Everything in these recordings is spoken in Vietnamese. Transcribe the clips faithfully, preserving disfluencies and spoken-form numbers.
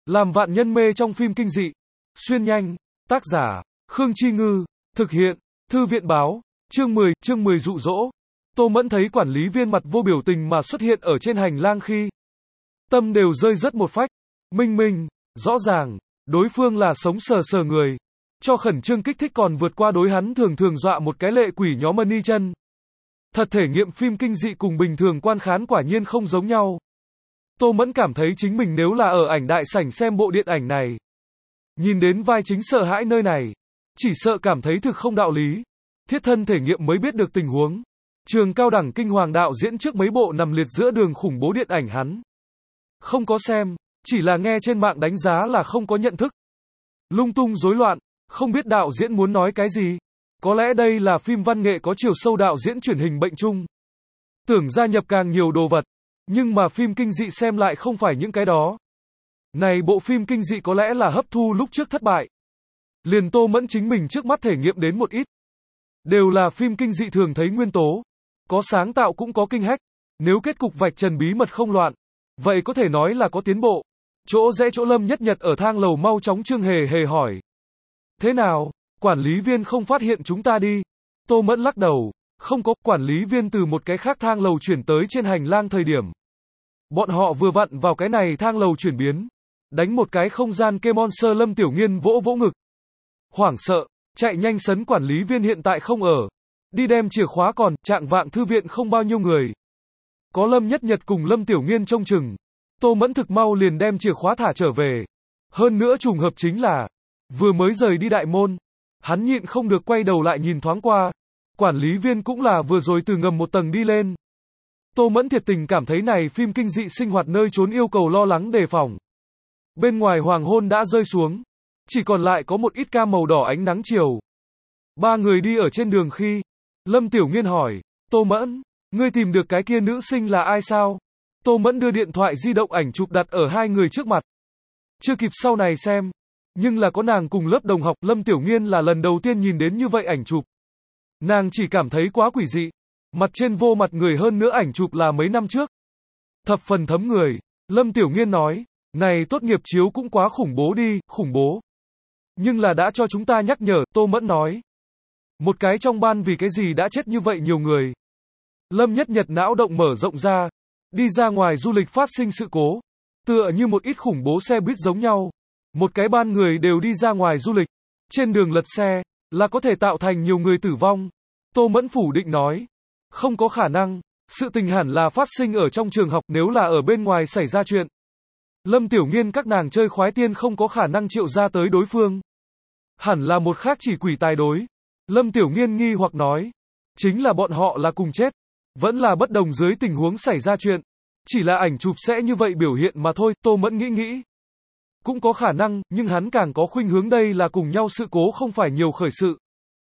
Làm vạn nhân mê trong phim kinh dị. Xuyên nhanh. Tác giả, Khương Chi Ngư. Thực hiện, Thư viện Báo. Chương mười, chương mười dụ dỗ. Tô Mẫn thấy quản lý viên mặt vô biểu tình mà xuất hiện ở trên hành lang khi tâm đều rơi rất một phách. Minh minh, rõ ràng, đối phương là sống sờ sờ người. Cho khẩn trương kích thích còn vượt qua đối hắn thường thường dọa một cái lệ quỷ nhóm mân y chân. Thật thể nghiệm phim kinh dị cùng bình thường quan khán quả nhiên không giống nhau. Tô Mẫn cảm thấy chính mình nếu là ở ảnh đại sảnh xem bộ điện ảnh này, nhìn đến vai chính sợ hãi nơi này, chỉ sợ cảm thấy thực không đạo lý. Thiết thân thể nghiệm mới biết được tình huống. Trường cao đẳng kinh hoàng đạo diễn trước mấy bộ nằm liệt giữa đường khủng bố điện ảnh hắn không có xem, chỉ là nghe trên mạng đánh giá là không có nhận thức. Lung tung rối loạn, không biết đạo diễn muốn nói cái gì. Có lẽ đây là phim văn nghệ có chiều sâu đạo diễn truyền hình bệnh chung. Tưởng gia nhập càng nhiều đồ vật, nhưng mà phim kinh dị xem lại không phải những cái đó. Này bộ phim kinh dị có lẽ là hấp thu lúc trước thất bại. Liền Tô Mẫn chính mình trước mắt thể nghiệm đến một ít. Đều là phim kinh dị thường thấy nguyên tố. Có sáng tạo cũng có kinh hách. Nếu kết cục vạch trần bí mật không loạn, vậy có thể nói là có tiến bộ. Chỗ rẽ chỗ Lâm Nhất Nhật ở thang lầu mau chóng Trương Hề Hề hỏi. Thế nào, quản lý viên không phát hiện chúng ta đi? Tô Mẫn lắc đầu. Không có, quản lý viên từ một cái khác thang lầu chuyển tới trên hành lang thời điểm. Bọn họ vừa vặn vào cái này thang lầu chuyển biến. Đánh một cái không gian kê monster. Lâm Tiểu Nghiên vỗ vỗ ngực. Hoảng sợ, chạy nhanh sấn quản lý viên hiện tại không ở. Đi đem chìa khóa còn, trạng vạng thư viện không bao nhiêu người. Có Lâm Nhất Nhật cùng Lâm Tiểu Nghiên trông chừng. Tô Mẫn thực mau liền đem chìa khóa thả trở về. Hơn nữa trùng hợp chính là, vừa mới rời đi đại môn, hắn nhịn không được quay đầu lại nhìn thoáng qua. Quản lý viên cũng là vừa rồi từ ngầm một tầng đi lên. Tô Mẫn thiệt tình cảm thấy này phim kinh dị sinh hoạt nơi trốn yêu cầu lo lắng đề phòng. Bên ngoài hoàng hôn đã rơi xuống, chỉ còn lại có một ít cam màu đỏ ánh nắng chiều. Ba người đi ở trên đường khi, Lâm Tiểu Nghiên hỏi, Tô Mẫn, ngươi tìm được cái kia nữ sinh là ai sao? Tô Mẫn đưa điện thoại di động ảnh chụp đặt ở hai người trước mặt. Chưa kịp sau này xem, nhưng là có nàng cùng lớp đồng học. Lâm Tiểu Nghiên là lần đầu tiên nhìn đến như vậy ảnh chụp. Nàng chỉ cảm thấy quá quỷ dị. Mặt trên vô mặt người, hơn nữa ảnh chụp là mấy năm trước. Thập phần thấm người. Lâm Tiểu Nghiên nói, này tốt nghiệp chiếu cũng quá khủng bố đi, khủng bố. Nhưng là đã cho chúng ta nhắc nhở, Tô Mẫn nói. Một cái trong ban vì cái gì đã chết như vậy nhiều người. Lâm Nhất Nhật não động mở rộng ra. Đi ra ngoài du lịch phát sinh sự cố. Tựa như một ít khủng bố xe buýt giống nhau. Một cái ban người đều đi ra ngoài du lịch. Trên đường lật xe, là có thể tạo thành nhiều người tử vong. Tô Mẫn phủ định nói. Không có khả năng. Sự tình hẳn là phát sinh ở trong trường học, nếu là ở bên ngoài xảy ra chuyện. Lâm Tiểu Nghiên các nàng chơi khoái tiên không có khả năng triệu ra tới đối phương. Hẳn là một khác chỉ quỷ tài đối. Lâm Tiểu Nghiên nghi hoặc nói. Chính là bọn họ là cùng chết. Vẫn là bất đồng dưới tình huống xảy ra chuyện. Chỉ là ảnh chụp sẽ như vậy biểu hiện mà thôi. Tô Mẫn nghĩ nghĩ. Cũng có khả năng, nhưng hắn càng có khuynh hướng đây là cùng nhau sự cố, không phải nhiều khởi sự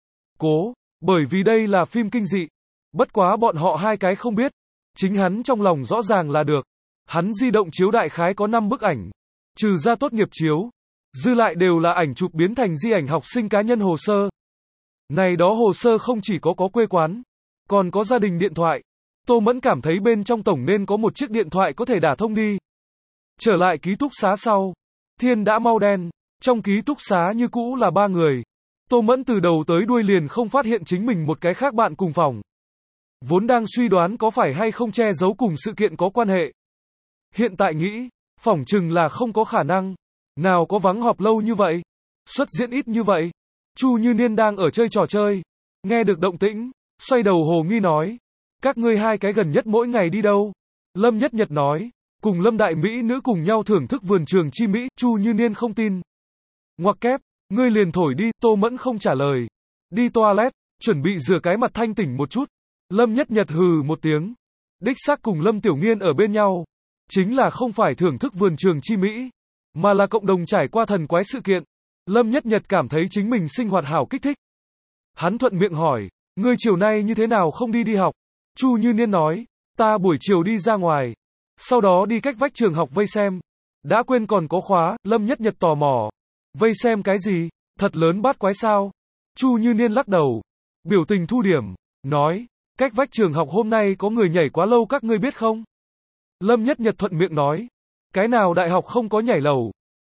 cố. Bởi vì đây là phim kinh dị. Bất quá bọn họ hai cái không biết. Chính hắn trong lòng rõ ràng là được. Hắn di động chiếu đại khái có năm bức ảnh. Trừ ra tốt nghiệp chiếu, dư lại đều là ảnh chụp biến thành di ảnh học sinh cá nhân hồ sơ. Này đó hồ sơ không chỉ có có quê quán, còn có gia đình điện thoại. Tô Mẫn cảm thấy bên trong tổng nên có một chiếc điện thoại có thể đả thông đi. Trở lại ký túc xá sau, thiên đã mau đen. Trong ký túc xá như cũ là ba người. Tô Mẫn từ đầu tới đuôi liền không phát hiện chính mình một cái khác bạn cùng phòng. Vốn đang suy đoán có phải hay không che giấu cùng sự kiện có quan hệ. Hiện tại nghĩ, phỏng chừng là không có khả năng. Nào có vắng họp lâu như vậy, xuất diễn ít như vậy. Chu Như Niên đang ở chơi trò chơi, nghe được động tĩnh, xoay đầu hồ nghi nói. Các ngươi hai cái gần nhất mỗi ngày đi đâu? Lâm Nhất Nhật nói, cùng Lâm Đại Mỹ nữ cùng nhau thưởng thức vườn trường chi Mỹ. Chu Như Niên không tin. Ngoặc kép, ngươi liền thổi đi. Tô Mẫn không trả lời. Đi toilet, chuẩn bị rửa cái mặt thanh tỉnh một chút. Lâm Nhất Nhật hừ một tiếng. Đích xác cùng Lâm Tiểu Nghiên ở bên nhau. Chính là không phải thưởng thức vườn trường chi Mỹ, mà là cộng đồng trải qua thần quái sự kiện. Lâm Nhất Nhật cảm thấy chính mình sinh hoạt hảo kích thích. Hắn thuận miệng hỏi, ngươi chiều nay như thế nào không đi đi học? Chu Như Niên nói, ta buổi chiều đi ra ngoài, sau đó đi cách vách trường học vây xem. Đã quên còn có khóa. Lâm Nhất Nhật tò mò. Vây xem cái gì? Thật lớn bát quái sao? Chu Như Niên lắc đầu. Biểu tình thu điểm. Nói, cách vách trường học hôm nay có người nhảy quá lâu các ngươi biết không? Lâm Nhất Nhật thuận miệng nói. Cái nào đại học không có nhảy lầu?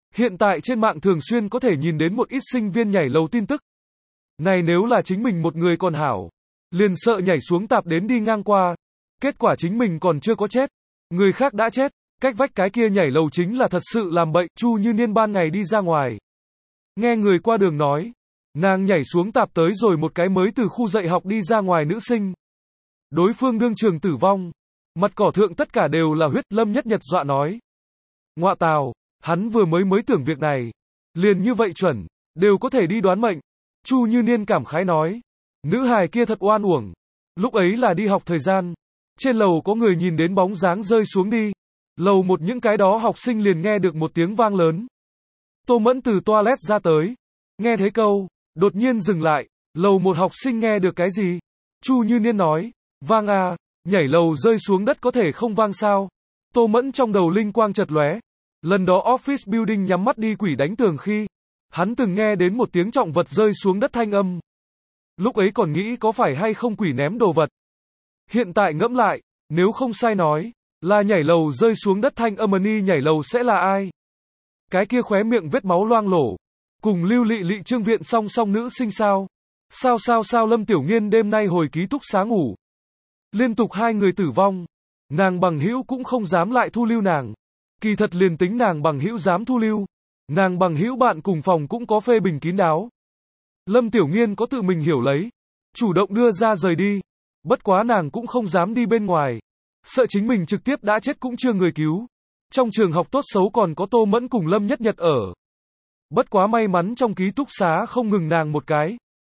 Hiện tại trên mạng thường xuyên có thể nhìn đến một ít sinh viên nhảy lầu tin tức. Này nếu là chính mình một người còn hảo, liền sợ nhảy xuống tạp đến đi ngang qua. Kết quả chính mình còn chưa có chết, người khác đã chết. Cách vách cái kia nhảy lầu chính là thật sự làm bậy. Chu Như Niên ban ngày đi ra ngoài, nghe người qua đường nói, nàng nhảy xuống tạp tới rồi một cái mới từ khu dạy học đi ra ngoài nữ sinh. Đối phương đương trường tử vong, mặt cỏ thượng tất cả đều là huyết. Lâm Nhất Nhật dọa nói, ngọa tào, hắn vừa mới mới tưởng việc này, liền như vậy chuẩn, đều có thể đi đoán mệnh. Chu Như Niên cảm khái nói, nữ hài kia thật oan uổng, lúc ấy là đi học thời gian, trên lầu có người nhìn đến bóng dáng rơi xuống đi, lầu một những cái đó học sinh liền nghe được một tiếng vang lớn. Tô Mẫn từ toilet ra tới, nghe thấy câu, đột nhiên dừng lại, lầu một học sinh nghe được cái gì? Chu Như Niên nói, vang à, nhảy lầu rơi xuống đất có thể không vang sao? Tô Mẫn trong đầu linh quang chợt lóe, lần đó office building nhắm mắt đi quỷ đánh tường khi, hắn từng nghe đến một tiếng trọng vật rơi xuống đất thanh âm. Lúc ấy còn nghĩ có phải hay không quỷ ném đồ vật. Hiện tại ngẫm lại, nếu không sai nói, là nhảy lầu rơi xuống đất thanh âm ni nhảy lầu sẽ là ai? Cái kia khóe miệng vết máu loang lổ, cùng Lưu Lị Lị Trương Viện song song nữ sinh sao? Sao sao sao Lâm Tiểu Nghiên đêm nay hồi ký túc xá ngủ. Liên tục hai người tử vong, nàng bằng hữu cũng không dám lại thu lưu nàng. Kỳ thật liền tính nàng bằng hữu dám thu lưu, nàng bằng hữu bạn cùng phòng cũng có phê bình kín đáo. Lâm Tiểu Nghiên có tự mình hiểu lấy, chủ động đưa ra rời đi, bất quá nàng cũng không dám đi bên ngoài, sợ chính mình trực tiếp đã chết cũng chưa người cứu. Trong trường học tốt xấu còn có Tô Mẫn cùng Lâm Nhất Nhật ở. Bất quá may mắn trong ký túc xá không ngừng nàng một cái.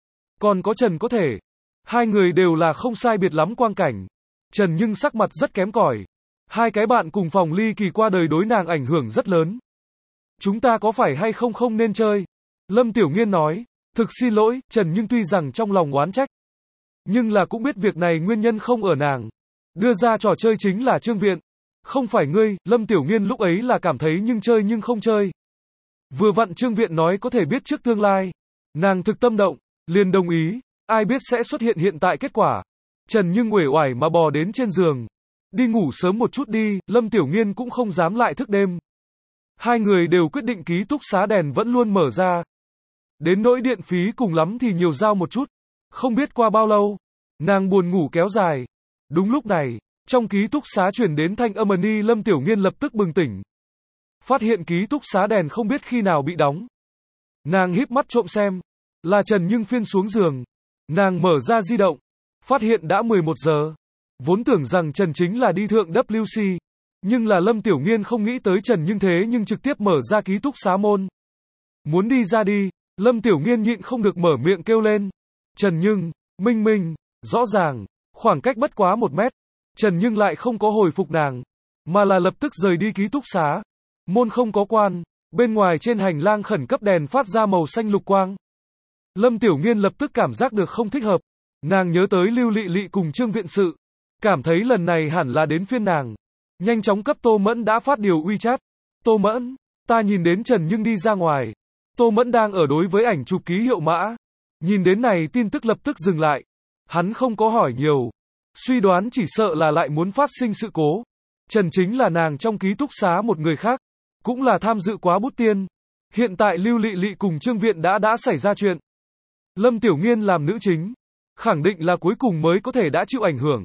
Còn có Trần có thể. Hai người đều là không sai biệt lắm quang cảnh. Trần nhưng sắc mặt rất kém cỏi. Hai cái bạn cùng phòng ly kỳ qua đời đối nàng ảnh hưởng rất lớn. Chúng ta có phải hay không không nên chơi? Lâm Tiểu Nghiên nói. Thực xin lỗi, Trần nhưng tuy rằng trong lòng oán trách, nhưng là cũng biết việc này nguyên nhân không ở nàng. Đưa ra trò chơi chính là Trương Viện. Không phải ngươi. Lâm Tiểu Nghiên lúc ấy là cảm thấy nhưng chơi nhưng không chơi. Vừa vặn Trương Viện nói có thể biết trước tương lai. Nàng thực tâm động, liền đồng ý. Ai biết sẽ xuất hiện hiện tại kết quả. Trần nhưng uể oải mà bò đến trên giường. Đi ngủ sớm một chút đi. Lâm Tiểu Nghiên cũng không dám lại thức đêm. Hai người đều quyết định ký túc xá đèn vẫn luôn mở ra. Đến nỗi điện phí cùng lắm thì nhiều giao một chút. Không biết qua bao lâu, nàng buồn ngủ kéo dài. Đúng lúc này, trong ký túc xá truyền đến thanh âm ni. Lâm Tiểu Nghiên lập tức bừng tỉnh. Phát hiện ký túc xá đèn không biết khi nào bị đóng. Nàng híp mắt trộm xem, là Trần nhưng phiên xuống giường. Nàng mở ra di động, phát hiện đã mười một giờ. Vốn tưởng rằng Trần chính là đi thượng W C, nhưng là Lâm Tiểu Nghiên không nghĩ tới Trần nhưng thế nhưng trực tiếp mở ra ký túc xá môn. Muốn đi ra đi, Lâm Tiểu Nghiên nhịn không được mở miệng kêu lên. Trần nhưng, Minh Minh, rõ ràng, khoảng cách bất quá một mét. Trần nhưng lại không có hồi phục nàng, mà là lập tức rời đi ký túc xá. Môn không có quan, bên ngoài trên hành lang khẩn cấp đèn phát ra màu xanh lục quang. Lâm Tiểu Nghiên lập tức cảm giác được không thích hợp. Nàng nhớ tới Lưu Lị Lị cùng Trương Viện sự, cảm thấy lần này hẳn là đến phiên nàng. Nhanh chóng cấp Tô Mẫn đã phát điều WeChat. Tô Mẫn, ta nhìn đến Trần nhưng đi ra ngoài. Tô Mẫn đang ở đối với ảnh chụp ký hiệu mã. Nhìn đến này tin tức lập tức dừng lại. Hắn không có hỏi nhiều. Suy đoán chỉ sợ là lại muốn phát sinh sự cố. Trần chính là nàng trong ký túc xá một người khác, cũng là tham dự quá bút tiên. Hiện tại Lưu Lị Lị cùng Trương Viện đã đã xảy ra chuyện. Lâm Tiểu Nghiên làm nữ chính, khẳng định là cuối cùng mới có thể đã chịu ảnh hưởng.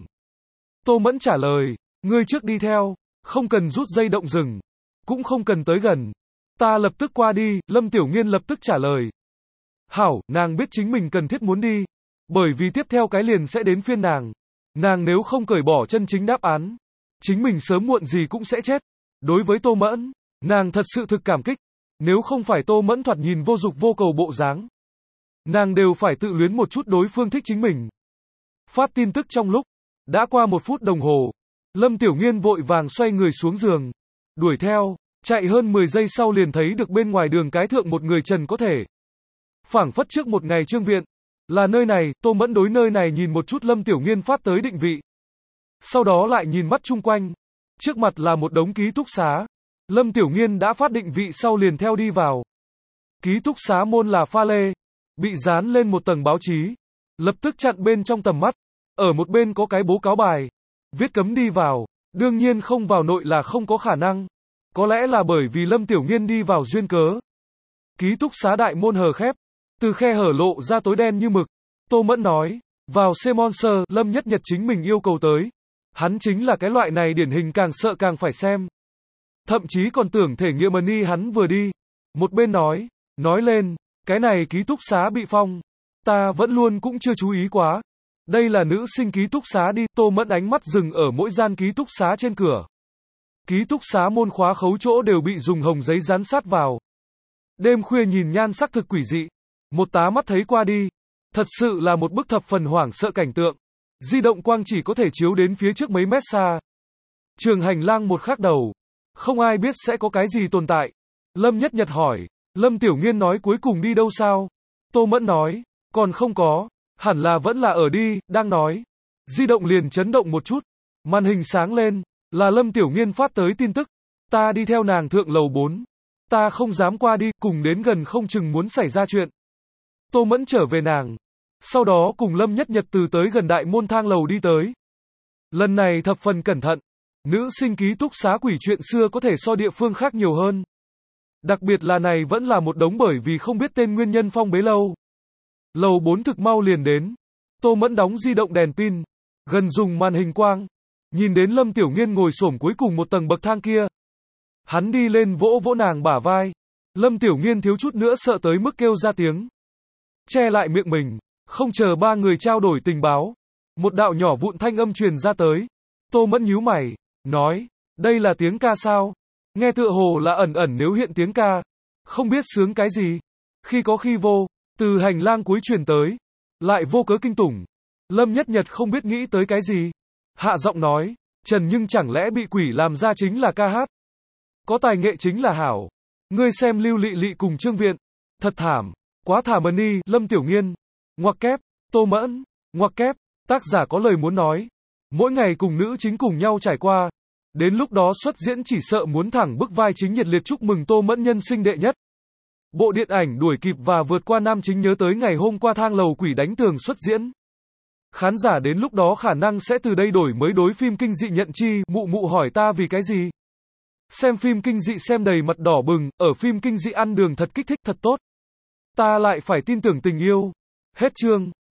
Tô Mẫn trả lời, ngươi trước đi theo, không cần rút dây động rừng, cũng không cần tới gần. Ta lập tức qua đi. Lâm Tiểu Nghiên lập tức trả lời. Hảo, nàng biết chính mình cần thiết muốn đi, bởi vì tiếp theo cái liền sẽ đến phiên nàng. Nàng nếu không cởi bỏ chân chính đáp án, chính mình sớm muộn gì cũng sẽ chết. Đối với Tô Mẫn, nàng thật sự thực cảm kích. Nếu không phải Tô Mẫn thoạt nhìn vô dục vô cầu bộ dáng, nàng đều phải tự luyến một chút đối phương thích chính mình. Phát tin tức trong lúc đã qua một phút đồng hồ, Lâm Tiểu Nghiên vội vàng xoay người xuống giường, đuổi theo, chạy hơn mười giây sau liền thấy được bên ngoài đường cái thượng một người Trần có thể. Phảng phất trước một ngày Trương Viện, là nơi này. Tô Mẫn đối nơi này nhìn một chút. Lâm Tiểu Nghiên phát tới định vị, sau đó lại nhìn mắt chung quanh, trước mặt là một đống ký túc xá. Lâm Tiểu Nghiên đã phát định vị sau liền theo đi vào. Ký túc xá môn là pha lê, bị dán lên một tầng báo chí, lập tức chặn bên trong tầm mắt. Ở một bên có cái bố cáo bài, viết cấm đi vào, đương nhiên không vào nội là không có khả năng. Có lẽ là bởi vì Lâm Tiểu Nghiên đi vào duyên cớ. Ký túc xá đại môn hờ khép, từ khe hở lộ ra tối đen như mực. Tô Mẫn nói, vào C-Monster, Lâm Nhất Nhật chính mình yêu cầu tới. Hắn chính là cái loại này điển hình càng sợ càng phải xem. Thậm chí còn tưởng thể nghiệm ni hắn vừa đi. Một bên nói, nói lên, cái này ký túc xá bị phong. Ta vẫn luôn cũng chưa chú ý quá. Đây là nữ sinh ký túc xá đi, Tô Mẫn ánh mắt dừng ở mỗi gian ký túc xá trên cửa. Ký túc xá môn khóa khấu chỗ đều bị dùng hồng giấy dán sát vào. Đêm khuya nhìn nhan sắc thực quỷ dị. Một tá mắt thấy qua đi. Thật sự là một bức thập phần hoảng sợ cảnh tượng. Di động quang chỉ có thể chiếu đến phía trước mấy mét xa. Trường hành lang một khắc đầu. Không ai biết sẽ có cái gì tồn tại. Lâm Nhất Nhật hỏi. Lâm Tiểu Nghiên nói cuối cùng đi đâu sao? Tô Mẫn nói. Còn không có. Hẳn là vẫn là ở đi, đang nói. Di động liền chấn động một chút. Màn hình sáng lên. Là Lâm Tiểu Nghiên phát tới tin tức. Ta đi theo nàng thượng lầu bốn. Ta không dám qua đi, cùng đến gần không chừng muốn xảy ra chuyện. Tô Mẫn trở về nàng. Sau đó cùng Lâm Nhất Nhật từ tới gần đại môn thang lầu đi tới. Lần này thập phần cẩn thận. Nữ sinh ký túc xá quỷ chuyện xưa có thể so địa phương khác nhiều hơn. Đặc biệt là này vẫn là một đống bởi vì không biết tên nguyên nhân phong bế lâu. Lầu bốn thực mau liền đến. Tô Mẫn đóng di động đèn pin. Gần dùng màn hình quang. Nhìn đến Lâm Tiểu Nghiên ngồi xổm cuối cùng một tầng bậc thang kia. Hắn đi lên vỗ vỗ nàng bả vai. Lâm Tiểu Nghiên thiếu chút nữa sợ tới mức kêu ra tiếng. Che lại miệng mình. Không chờ ba người trao đổi tình báo. Một đạo nhỏ vụn thanh âm truyền ra tới. Tô Mẫn nhíu mày. Nói. Đây là tiếng ca sao? Nghe tựa hồ là ẩn ẩn nếu hiện tiếng ca. Không biết sướng cái gì. Khi có khi vô. Từ hành lang cuối truyền tới. Lại vô cớ kinh tủng. Lâm Nhất Nhật không biết nghĩ tới cái gì. Hạ giọng nói. Trần nhưng chẳng lẽ bị quỷ làm ra chính là ca hát. Có tài nghệ chính là hảo. Ngươi xem Lưu Lị Lị cùng Trương Viện. Thật thảm. Quá thảm ni. Lâm Tiểu Nghiên. Ngoặc kép. Tô Mẫn. Ngoặc kép. Tác giả có lời muốn nói. Mỗi ngày cùng nữ chính cùng nhau trải qua. Đến lúc đó xuất diễn chỉ sợ muốn thẳng bức vai chính nhiệt liệt chúc mừng Tô Mẫn nhân sinh đệ nhất. Bộ điện ảnh đuổi kịp và vượt qua nam chính nhớ tới ngày hôm qua thang lầu quỷ đánh tường xuất diễn. Khán giả đến lúc đó khả năng sẽ từ đây đổi mới đối phim kinh dị nhận chi. Mụ mụ hỏi ta vì cái gì? Xem phim kinh dị xem đầy mặt đỏ bừng, ở phim kinh dị ăn đường thật kích thích thật tốt. Ta lại phải tin tưởng tình yêu. Hết chương.